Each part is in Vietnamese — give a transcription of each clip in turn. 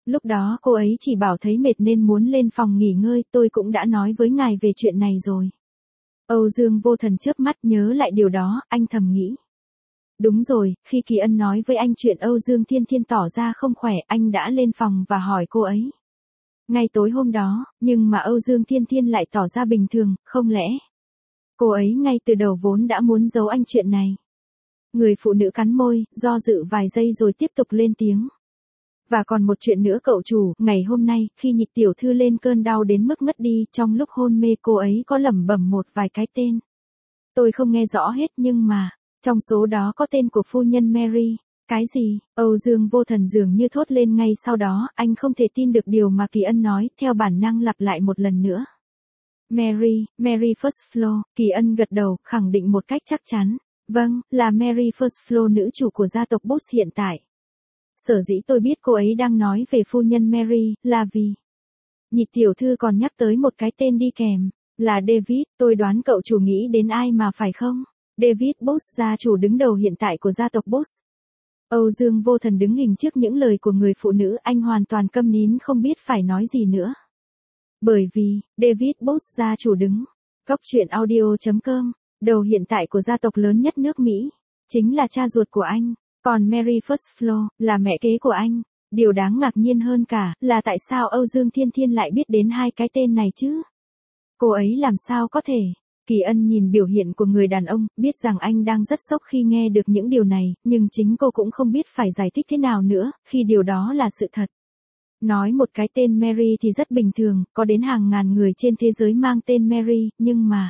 Lúc đó cô ấy chỉ bảo thấy mệt nên muốn lên phòng nghỉ ngơi, tôi cũng đã nói với ngài về chuyện này rồi. Âu Dương Vô Thần chớp mắt nhớ lại điều đó, anh thầm nghĩ. Đúng rồi, khi Kỳ Ân nói với anh chuyện Âu Dương Thiên Thiên tỏ ra không khỏe, anh đã lên phòng và hỏi cô ấy. Ngay tối hôm đó, nhưng mà Âu Dương Thiên Thiên lại tỏ ra bình thường, không lẽ cô ấy ngay từ đầu vốn đã muốn giấu anh chuyện này. Người phụ nữ cắn môi, do dự vài giây rồi tiếp tục lên tiếng. Và còn một chuyện nữa cậu chủ, ngày hôm nay, khi Nhị tiểu thư lên cơn đau đến mức ngất đi, trong lúc hôn mê cô ấy có lẩm bẩm một vài cái tên. Tôi không nghe rõ hết nhưng mà, trong số đó có tên của phu nhân Mary. Cái gì? Âu Dương Vô Thần dường như thốt lên ngay sau đó, anh không thể tin được điều mà Kỳ Ân nói, theo bản năng lặp lại một lần nữa. Mary First Floor, Kỳ Ân gật đầu, khẳng định một cách chắc chắn. Vâng, là Mary First Floor, nữ chủ của gia tộc Bush hiện tại. Sở dĩ tôi biết cô ấy đang nói về phu nhân Mary, là vì Nhị tiểu thư còn nhắc tới một cái tên đi kèm, là David, tôi đoán cậu chủ nghĩ đến ai mà phải không? David Bush, gia chủ đứng đầu hiện tại của gia tộc Bush. Âu Dương Vô Thần đứng hình trước những lời của người phụ nữ, anh hoàn toàn câm nín không biết phải nói gì nữa. Bởi vì, David Bush, gia chủ đứng. Cóc truyện audio.com, đầu hiện tại của gia tộc lớn nhất nước Mỹ, chính là cha ruột của anh. Còn Mary First Floor, là mẹ kế của anh. Điều đáng ngạc nhiên hơn cả, là tại sao Âu Dương Thiên Thiên lại biết đến hai cái tên này chứ? Cô ấy làm sao có thể? Kỳ Ân nhìn biểu hiện của người đàn ông, biết rằng anh đang rất sốc khi nghe được những điều này, nhưng chính cô cũng không biết phải giải thích thế nào nữa, khi điều đó là sự thật. Nói một cái tên Mary thì rất bình thường, có đến hàng ngàn người trên thế giới mang tên Mary, nhưng mà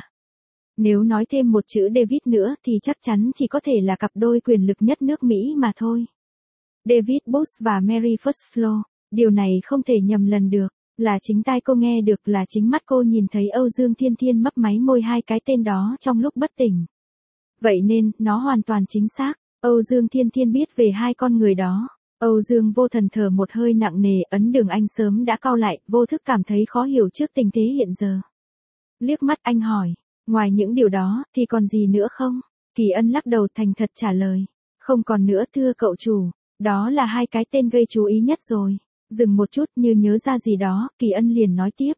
nếu nói thêm một chữ David nữa thì chắc chắn chỉ có thể là cặp đôi quyền lực nhất nước Mỹ mà thôi. David Bush và Mary First Floor, điều này không thể nhầm lần được, là chính tai cô nghe được, là chính mắt cô nhìn thấy Âu Dương Thiên Thiên mấp máy môi hai cái tên đó trong lúc bất tỉnh. Vậy nên, nó hoàn toàn chính xác, Âu Dương Thiên Thiên biết về hai con người đó. Âu Dương Vô Thần thở một hơi nặng nề, ấn đường anh sớm đã cau lại, vô thức cảm thấy khó hiểu trước tình thế hiện giờ. Liếc mắt anh hỏi, ngoài những điều đó, thì còn gì nữa không? Kỳ Ân lắc đầu thành thật trả lời. Không còn nữa thưa cậu chủ, đó là hai cái tên gây chú ý nhất rồi. Dừng một chút như nhớ ra gì đó, Kỳ Ân liền nói tiếp.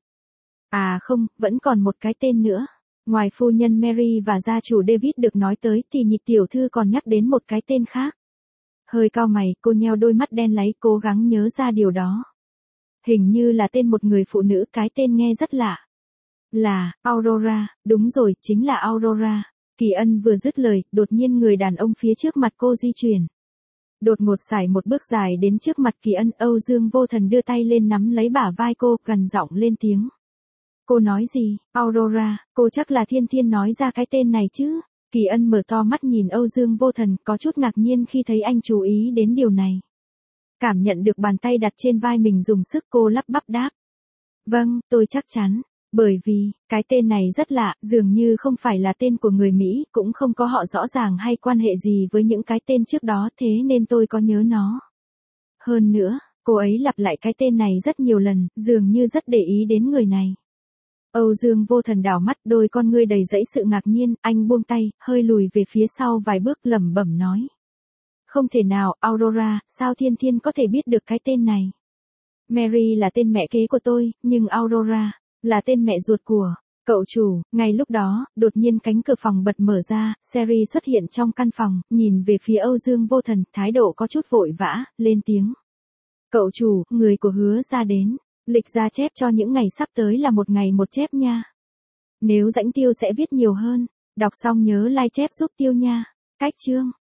À không, vẫn còn một cái tên nữa. Ngoài phu nhân Mary và gia chủ David được nói tới thì Nhị tiểu thư còn nhắc đến một cái tên khác. Hơi cau mày, cô nheo đôi mắt đen láy cố gắng nhớ ra điều đó. Hình như là tên một người phụ nữ, cái tên nghe rất lạ. Là, Aurora, đúng rồi, chính là Aurora. Kỳ Ân vừa dứt lời, đột nhiên người đàn ông phía trước mặt cô di chuyển. Đột ngột sải một bước dài đến trước mặt Kỳ Ân, Âu Dương Vô Thần đưa tay lên nắm lấy bả vai cô, gần giọng lên tiếng. Cô nói gì, Aurora, cô chắc là Thiên Thiên nói ra cái tên này chứ? Kỳ Ân mở to mắt nhìn Âu Dương Vô Thần, có chút ngạc nhiên khi thấy anh chú ý đến điều này. Cảm nhận được bàn tay đặt trên vai mình dùng sức, cô lắp bắp đáp. Vâng, tôi chắc chắn. Bởi vì, cái tên này rất lạ, dường như không phải là tên của người Mỹ, cũng không có họ rõ ràng hay quan hệ gì với những cái tên trước đó, thế nên tôi có nhớ nó. Hơn nữa, cô ấy lặp lại cái tên này rất nhiều lần, dường như rất để ý đến người này. Âu Dương Vô Thần đảo mắt, đôi con ngươi đầy dẫy sự ngạc nhiên, anh buông tay, hơi lùi về phía sau vài bước, lẩm bẩm nói. Không thể nào, Aurora, sao Thiên Thiên có thể biết được cái tên này? Mary là tên mẹ kế của tôi, nhưng Aurora là tên mẹ ruột của cậu chủ. Ngay lúc đó, đột nhiên cánh cửa phòng bật mở ra, Sherry xuất hiện trong căn phòng, nhìn về phía Âu Dương Vô Thần, thái độ có chút vội vã, lên tiếng. Cậu chủ, người của Hứa gia đến. Lịch ra chép cho những ngày sắp tới là một ngày một chép nha. Nếu rãnh Tiêu sẽ viết nhiều hơn. Đọc xong nhớ like chép giúp Tiêu nha. Cách chương.